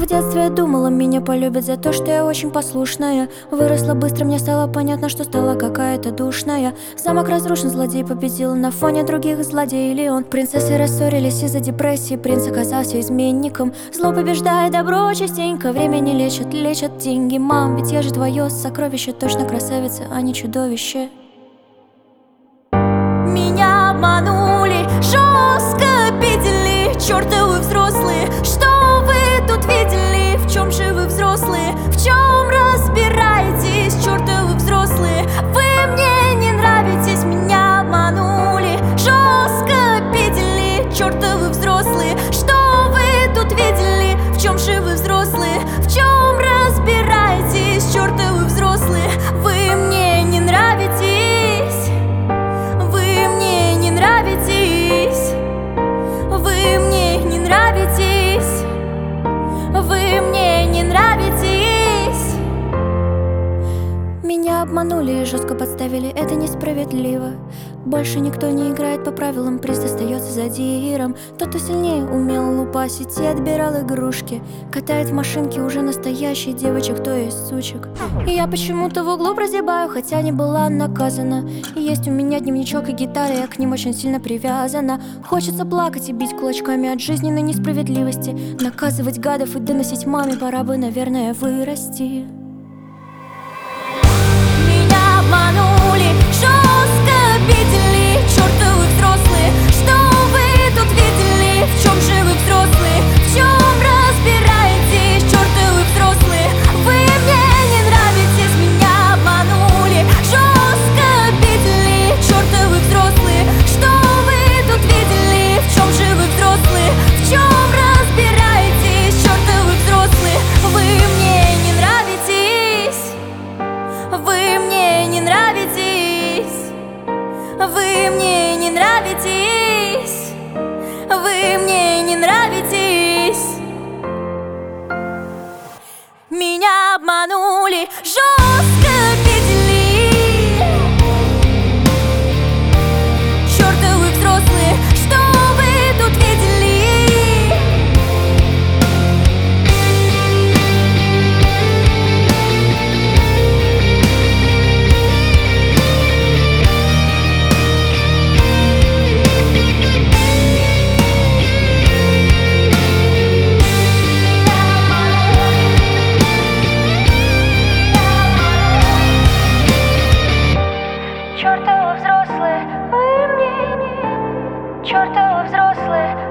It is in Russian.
В детстве я думала, меня полюбят за то, что я очень послушная. Выросла быстро, мне стало понятно, что стала какая-то душная. Замок разрушен, злодей победил на фоне других злодеев Леон. Принцессы рассорились из-за депрессии, принц оказался изменником. Зло побеждает добро частенько, время не лечит, лечат деньги. Мам, ведь я же твое сокровище, точно красавица, а не чудовище. Меня обманули, жестко обидели, чертовы взрослые. Что вы тут видели? В чем же вы взрослые? В чем разбираетесь, чертовы взрослые? Вы мне не нравитесь, меня обманули, жестко обидели, чертовы взрослые. Что вы тут видели? В чем же вы взрослые? В чем разбираетесь, чертовы взрослые? Вы мне не нравитесь. Вы мне не нравитесь. Вы мне не нравитесь. Вы мне не нравитесь. Меня обманули и жестко подставили, это несправедливо. Больше никто не играет по правилам, приз достается задиром. Тот, кто сильнее умел лупасить и отбирал игрушки, катает в машинке уже настоящий девочек, то есть сучек. И я почему-то в углу прозябаю, хотя не была наказана. И есть у меня дневничок и гитара, я к ним очень сильно привязана. Хочется плакать и бить кулачками от жизненной несправедливости, наказывать гадов и доносить маме, пора бы, наверное, вырасти. Меня обманули, жестко обидели, чертовы взрослые. Что вы тут видели? В чем же вы взрослые? В чем разбираетесь, чертовы взрослые? Вы мне не нравитесь, меня обманули, жестко обидели, чертовы взрослые. Что вы тут видели? В чем же вы взрослые? В чем разбираетесь, чертовы взрослые? Вы мне не нравитесь. Вы мне не нравитесь. Вы мне не нравитесь. Вы мне не нравитесь. Меня обманули, жестко обидели, чертовы взрослые. Что вы тут видели? Чертовы взрослые, вы мне не, чертовы взрослые.